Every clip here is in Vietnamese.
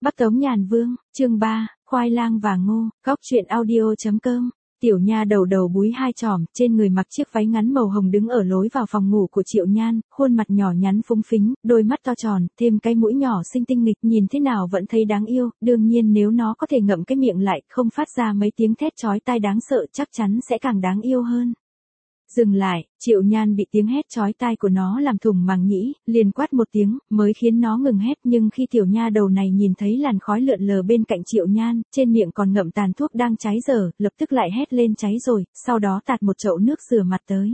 Bắc Tống Nhàn Vương, chương 3, khoai lang và ngô, góc truyện audio.com. Tiểu Nha đầu đầu búi hai chòm, trên người mặc chiếc váy ngắn màu hồng đứng ở lối vào phòng ngủ của Triệu Nhan, khuôn mặt nhỏ nhắn phúng phính, đôi mắt to tròn, thêm cái mũi nhỏ xinh tinh nghịch, nhìn thế nào vẫn thấy đáng yêu, đương nhiên nếu nó có thể ngậm cái miệng lại, không phát ra mấy tiếng thét chói tai đáng sợ chắc chắn sẽ càng đáng yêu hơn. Dừng lại, Triệu Nhan bị tiếng hét chói tai của nó làm thủng màng nhĩ, liền quát một tiếng, mới khiến nó ngừng hét, nhưng khi tiểu nha đầu này nhìn thấy làn khói lượn lờ bên cạnh Triệu Nhan, trên miệng còn ngậm tàn thuốc đang cháy dở, lập tức lại hét lên cháy rồi, sau đó tạt một chậu nước rửa mặt tới.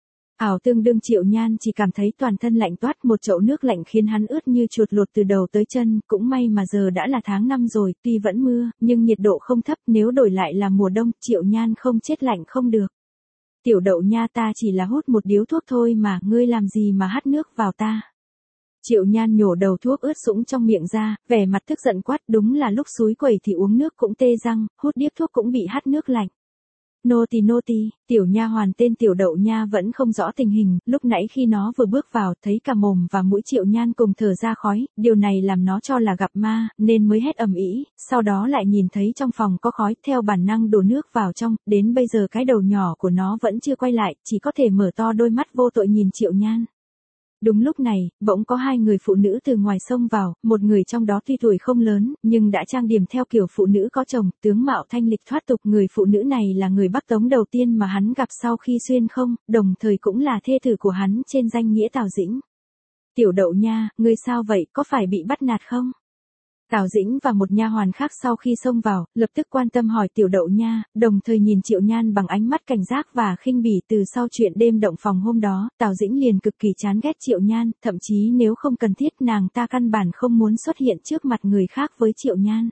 Ảo tương đương Triệu Nhan chỉ cảm thấy toàn thân lạnh toát, một chậu nước lạnh khiến hắn ướt như chuột lột từ đầu tới chân, cũng may mà giờ đã là tháng 5 rồi, tuy vẫn mưa, nhưng nhiệt độ không thấp, nếu đổi lại là mùa đông, Triệu Nhan không chết lạnh không được. Tiểu đậu nha, ta chỉ là hút một điếu thuốc thôi mà, ngươi làm gì mà hắt nước vào ta. Triệu Nhan nhổ đầu thuốc ướt sũng trong miệng ra, vẻ mặt tức giận quát, đúng là lúc xúi quẩy thì uống nước cũng tê răng, hút điếu thuốc cũng bị hắt nước lạnh. Nô tì, tiểu nha hoàn tên Tiểu Đậu Nha vẫn không rõ tình hình, lúc nãy khi nó vừa bước vào, thấy cả mồm và mũi Triệu Nhan cùng thở ra khói, điều này làm nó cho là gặp ma, nên mới hét ầm ĩ, sau đó lại nhìn thấy trong phòng có khói, theo bản năng đổ nước vào trong, đến bây giờ cái đầu nhỏ của nó vẫn chưa quay lại, chỉ có thể mở to đôi mắt vô tội nhìn Triệu Nhan. Đúng lúc này, bỗng có hai người phụ nữ từ ngoài xông vào, một người trong đó tuy tuổi không lớn, nhưng đã trang điểm theo kiểu phụ nữ có chồng, tướng mạo thanh lịch thoát tục. Người phụ nữ này là người Bắc Tống đầu tiên mà hắn gặp sau khi xuyên không, đồng thời cũng là thê tử của hắn trên danh nghĩa Tào Dĩnh. Tiểu Đậu Nha, ngươi sao vậy, có phải bị bắt nạt không? Tào Dĩnh và một nha hoàn khác sau khi xông vào, lập tức quan tâm hỏi Tiểu Đậu Nha, đồng thời nhìn Triệu Nhan bằng ánh mắt cảnh giác và khinh bỉ. Từ sau chuyện đêm động phòng hôm đó, Tào Dĩnh liền cực kỳ chán ghét Triệu Nhan, thậm chí nếu không cần thiết nàng ta căn bản không muốn xuất hiện trước mặt người khác với Triệu Nhan.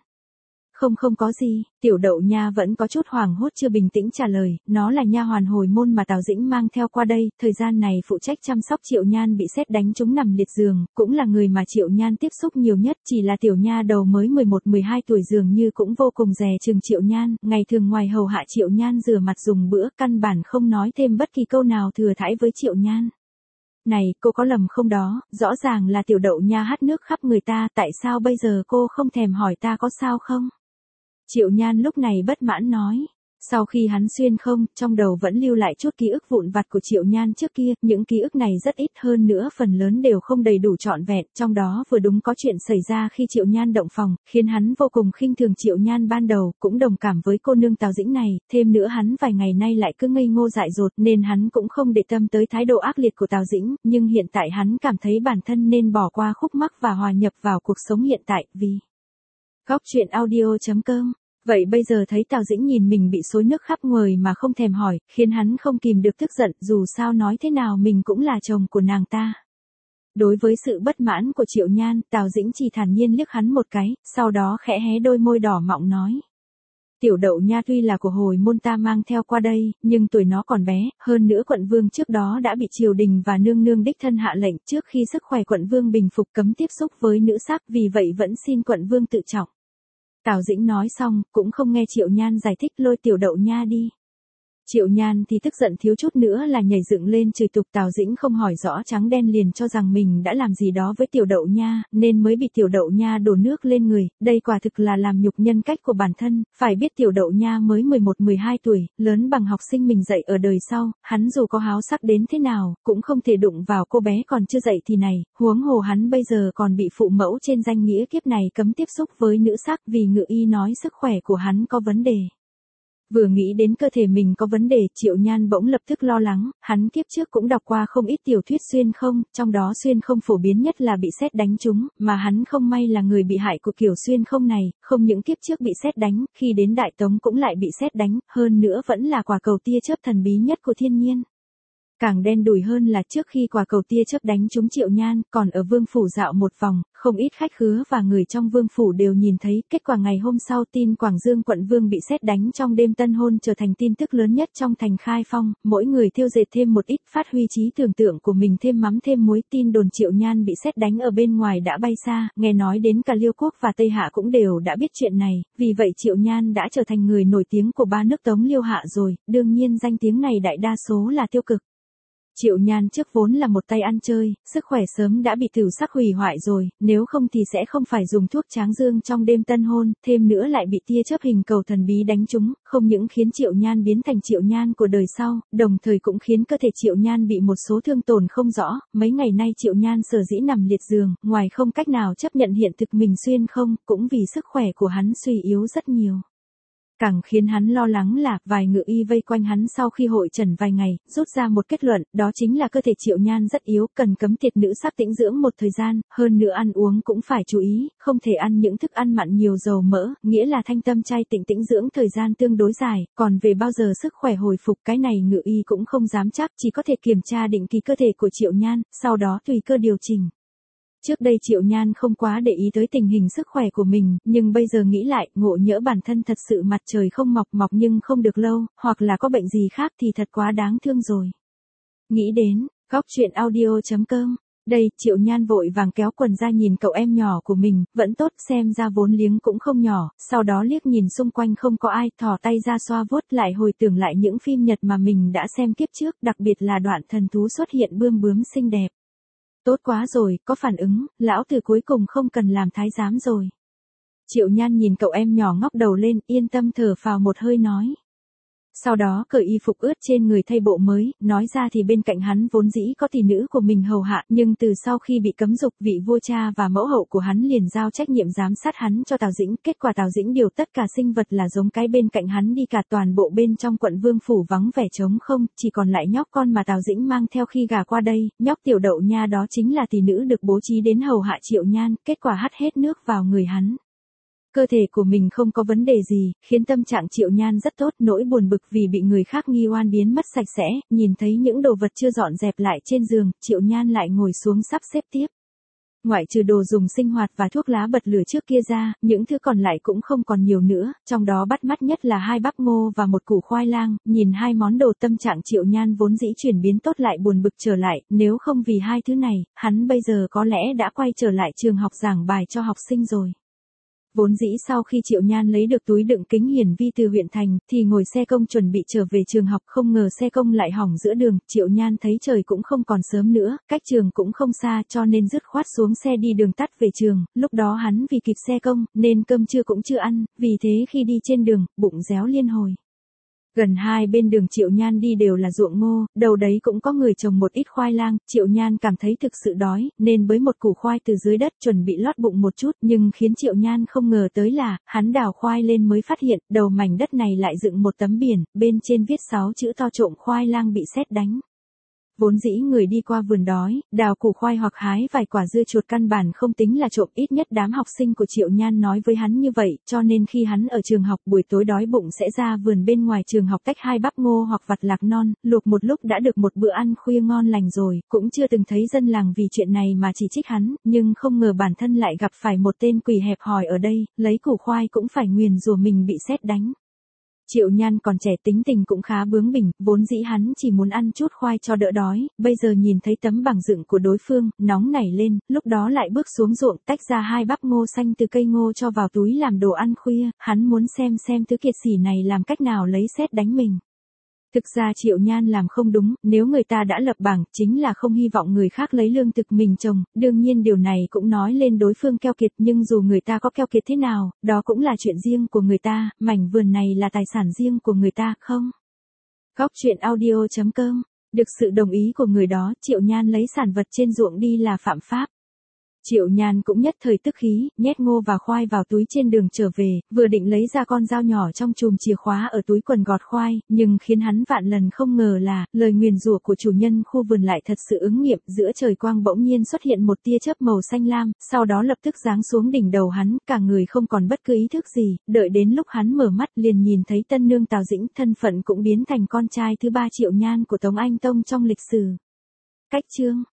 Không có gì, Tiểu Đậu Nha vẫn có chút hoảng hốt chưa bình tĩnh trả lời, nó là nha hoàn hồi môn mà Tào Dĩnh mang theo qua đây, thời gian này phụ trách chăm sóc Triệu Nhan bị sét đánh trúng nằm liệt giường, cũng là người mà Triệu Nhan tiếp xúc nhiều nhất, chỉ là tiểu nha đầu mới 11-12 tuổi dường như cũng vô cùng dè chừng Triệu Nhan, ngày thường ngoài hầu hạ Triệu Nhan rửa mặt dùng bữa, căn bản không nói thêm bất kỳ câu nào thừa thãi với Triệu Nhan. Này, cô có lầm không đó, rõ ràng là Tiểu Đậu Nha hắt nước khắp người ta, tại sao bây giờ cô không thèm hỏi ta có sao không? Triệu Nhan lúc này bất mãn nói. Sau khi hắn xuyên không, trong đầu vẫn lưu lại chút ký ức vụn vặt của Triệu Nhan trước kia, những ký ức này rất ít, hơn nữa phần lớn đều không đầy đủ trọn vẹn, trong đó vừa đúng có chuyện xảy ra khi Triệu Nhan động phòng, khiến hắn vô cùng khinh thường Triệu Nhan ban đầu, cũng đồng cảm với cô nương Tào Dĩnh này, thêm nữa hắn vài ngày nay lại cứ ngây ngô dại dột nên hắn cũng không để tâm tới thái độ ác liệt của Tào Dĩnh, nhưng hiện tại hắn cảm thấy bản thân nên bỏ qua khúc mắc và hòa nhập vào cuộc sống hiện tại, vì góc truyện audio.com. Vậy bây giờ thấy Tào Dĩnh nhìn mình bị xối nước khắp người mà không thèm hỏi, khiến hắn không kìm được tức giận, dù sao nói thế nào mình cũng là chồng của nàng ta. Đối với sự bất mãn của Triệu Nhan, Tào Dĩnh chỉ thản nhiên liếc hắn một cái, sau đó khẽ hé đôi môi đỏ mọng nói. Tiểu Đậu Nha tuy là của hồi môn ta mang theo qua đây, nhưng tuổi nó còn bé, hơn nữa quận vương trước đó đã bị triều đình và nương nương đích thân hạ lệnh trước khi sức khỏe quận vương bình phục cấm tiếp xúc với nữ sắc, vì vậy vẫn xin quận vương tự trọng. Tào Dĩnh nói xong, cũng không nghe Triệu Nhan giải thích, lôi Tiểu Đậu Nha đi. Triệu Nhan thì tức giận thiếu chút nữa là nhảy dựng lên chửi tục, Tào Dĩnh không hỏi rõ trắng đen liền cho rằng mình đã làm gì đó với Tiểu Đậu Nha, nên mới bị Tiểu Đậu Nha đổ nước lên người, đây quả thực là làm nhục nhân cách của bản thân, phải biết Tiểu Đậu Nha mới 11-12 tuổi, lớn bằng học sinh mình dạy ở đời sau, hắn dù có háo sắc đến thế nào, cũng không thể đụng vào cô bé còn chưa dậy thì này, huống hồ hắn bây giờ còn bị phụ mẫu trên danh nghĩa kiếp này cấm tiếp xúc với nữ sắc vì ngự y nói sức khỏe của hắn có vấn đề. Vừa nghĩ đến cơ thể mình có vấn đề, Triệu Nhan bỗng lập tức lo lắng, hắn kiếp trước cũng đọc qua không ít tiểu thuyết xuyên không, trong đó xuyên không phổ biến nhất là bị sét đánh trúng, mà hắn không may là người bị hại của kiểu xuyên không này, không những kiếp trước bị sét đánh, khi đến Đại Tống cũng lại bị sét đánh, hơn nữa vẫn là quả cầu tia chớp thần bí nhất của thiên nhiên. Càng đen đủi hơn là trước khi quả cầu tia chớp đánh trúng Triệu Nhan, còn ở vương phủ dạo một vòng, không ít khách khứa và người trong vương phủ đều nhìn thấy, kết quả ngày hôm sau tin Quảng Dương quận vương bị sét đánh trong đêm tân hôn trở thành tin tức lớn nhất trong thành Khai Phong, mỗi người thêu dệt thêm một ít, phát huy trí tưởng tượng của mình thêm mắm thêm muối, tin đồn Triệu Nhan bị sét đánh ở bên ngoài đã bay xa, nghe nói đến cả Liêu Quốc và Tây Hạ cũng đều đã biết chuyện này, vì vậy Triệu Nhan đã trở thành người nổi tiếng của ba nước Tống Liêu Hạ rồi, đương nhiên danh tiếng này đại đa số là tiêu cực. Triệu Nhan trước vốn là một tay ăn chơi, sức khỏe sớm đã bị tửu sắc hủy hoại rồi, nếu không thì sẽ không phải dùng thuốc tráng dương trong đêm tân hôn, thêm nữa lại bị tia chớp hình cầu thần bí đánh trúng, không những khiến Triệu Nhan biến thành Triệu Nhan của đời sau, đồng thời cũng khiến cơ thể Triệu Nhan bị một số thương tổn không rõ, mấy ngày nay Triệu Nhan sở dĩ nằm liệt giường, ngoài không cách nào chấp nhận hiện thực mình xuyên không, cũng vì sức khỏe của hắn suy yếu rất nhiều. Càng khiến hắn lo lắng là, vài ngự y vây quanh hắn sau khi hội trần vài ngày, rút ra một kết luận, đó chính là cơ thể Triệu Nhan rất yếu, cần cấm tiệt nữ sắc tĩnh dưỡng một thời gian, hơn nữa ăn uống cũng phải chú ý, không thể ăn những thức ăn mặn nhiều dầu mỡ, nghĩa là thanh tâm chay tịnh tĩnh dưỡng thời gian tương đối dài, còn về bao giờ sức khỏe hồi phục cái này ngự y cũng không dám chắc, chỉ có thể kiểm tra định kỳ cơ thể của Triệu Nhan, sau đó tùy cơ điều chỉnh. Trước đây Triệu Nhan không quá để ý tới tình hình sức khỏe của mình, nhưng bây giờ nghĩ lại, ngộ nhỡ bản thân thật sự mặt trời không mọc nhưng không được lâu, hoặc là có bệnh gì khác thì thật quá đáng thương rồi. Nghĩ đến, góc chuyện audio.com. Đây, Triệu Nhan vội vàng kéo quần ra nhìn cậu em nhỏ của mình, vẫn tốt, xem ra vốn liếng cũng không nhỏ, sau đó liếc nhìn xung quanh không có ai, thò tay ra xoa vuốt lại hồi tưởng lại những phim Nhật mà mình đã xem kiếp trước, đặc biệt là đoạn thần thú xuất hiện bươm bướm xinh đẹp. Tốt quá rồi, có phản ứng, lão tử cuối cùng không cần làm thái giám rồi. Triệu Nhan nhìn cậu em nhỏ ngóc đầu lên, yên tâm thở phào một hơi nói. Sau đó cởi y phục ướt trên người thay bộ mới, nói ra thì bên cạnh hắn vốn dĩ có tỷ nữ của mình hầu hạ, nhưng từ sau khi bị cấm dục, vị vua cha và mẫu hậu của hắn liền giao trách nhiệm giám sát hắn cho Tào Dĩnh, kết quả Tào Dĩnh điều tất cả sinh vật là giống cái bên cạnh hắn đi cả toàn bộ bên trong quận Vương phủ vắng vẻ trống không, chỉ còn lại nhóc con mà Tào Dĩnh mang theo khi gả qua đây, nhóc tiểu đậu nha đó chính là tỷ nữ được bố trí đến hầu hạ Triệu Nhan, kết quả hắt hết nước vào người hắn. Cơ thể của mình không có vấn đề gì, khiến tâm trạng Triệu Nhan rất tốt, nỗi buồn bực vì bị người khác nghi oan biến mất sạch sẽ, nhìn thấy những đồ vật chưa dọn dẹp lại trên giường, Triệu Nhan lại ngồi xuống sắp xếp tiếp. Ngoại trừ đồ dùng sinh hoạt và thuốc lá bật lửa trước kia ra, những thứ còn lại cũng không còn nhiều nữa, trong đó bắt mắt nhất là 2 bắp ngô và 1 củ khoai lang, nhìn 2 món đồ tâm trạng Triệu Nhan vốn dĩ chuyển biến tốt lại buồn bực trở lại, nếu không vì 2 thứ này, hắn bây giờ có lẽ đã quay trở lại trường học giảng bài cho học sinh rồi. Vốn dĩ sau khi Triệu Nhan lấy được túi đựng kính hiển vi từ huyện thành, thì ngồi xe công chuẩn bị trở về trường học, không ngờ xe công lại hỏng giữa đường, Triệu Nhan thấy trời cũng không còn sớm nữa, cách trường cũng không xa cho nên dứt khoát xuống xe đi đường tắt về trường, lúc đó hắn vì kịp xe công, nên cơm trưa cũng chưa ăn, vì thế khi đi trên đường, bụng réo liên hồi. Gần 2 bên đường Triệu Nhan đi đều là ruộng ngô, đầu đấy cũng có người trồng một ít khoai lang, Triệu Nhan cảm thấy thực sự đói, nên bới một củ khoai từ dưới đất chuẩn bị lót bụng một chút, nhưng khiến Triệu Nhan không ngờ tới là, hắn đào khoai lên mới phát hiện, đầu mảnh đất này lại dựng một tấm biển, bên trên viết 6 chữ to trộm khoai lang bị sét đánh. Vốn dĩ người đi qua vườn đói, đào củ khoai hoặc hái vài quả dưa chuột căn bản không tính là trộm, ít nhất đám học sinh của Triệu Nhan nói với hắn như vậy, cho nên khi hắn ở trường học buổi tối đói bụng sẽ ra vườn bên ngoài trường học tách 2 bắp ngô hoặc vặt lạc non, luộc một lúc đã được một bữa ăn khuya ngon lành rồi, cũng chưa từng thấy dân làng vì chuyện này mà chỉ trích hắn, nhưng không ngờ bản thân lại gặp phải một tên quỷ hẹp hòi ở đây, lấy củ khoai cũng phải nguyền rủa mình bị sét đánh. Triệu Nhan còn trẻ tính tình cũng khá bướng bỉnh, vốn dĩ hắn chỉ muốn ăn chút khoai cho đỡ đói, bây giờ nhìn thấy tấm bằng dựng của đối phương, nóng nảy lên, lúc đó lại bước xuống ruộng tách ra 2 bắp ngô xanh từ cây ngô cho vào túi làm đồ ăn khuya, hắn muốn xem thứ kiệt sỉ này làm cách nào lấy sét đánh mình. Thực ra Triệu Nhan làm không đúng, nếu người ta đã lập bảng, chính là không hy vọng người khác lấy lương thực mình trồng, đương nhiên điều này cũng nói lên đối phương keo kiệt, nhưng dù người ta có keo kiệt thế nào, đó cũng là chuyện riêng của người ta, mảnh vườn này là tài sản riêng của người ta, không? Góc chuyện audio.com. Được sự đồng ý của người đó, Triệu Nhan lấy sản vật trên ruộng đi là phạm pháp. Triệu Nhan cũng nhất thời tức khí, nhét ngô và khoai vào túi trên đường trở về, vừa định lấy ra con dao nhỏ trong chùm chìa khóa ở túi quần gọt khoai, nhưng khiến hắn vạn lần không ngờ là, lời nguyền rủa của chủ nhân khu vườn lại thật sự ứng nghiệm, giữa trời quang bỗng nhiên xuất hiện một tia chớp màu xanh lam, sau đó lập tức giáng xuống đỉnh đầu hắn, cả người không còn bất cứ ý thức gì, đợi đến lúc hắn mở mắt liền nhìn thấy tân nương Tào Dĩnh, thân phận cũng biến thành con trai thứ 3 Triệu Nhan của Tống Anh Tông trong lịch sử. Cách chương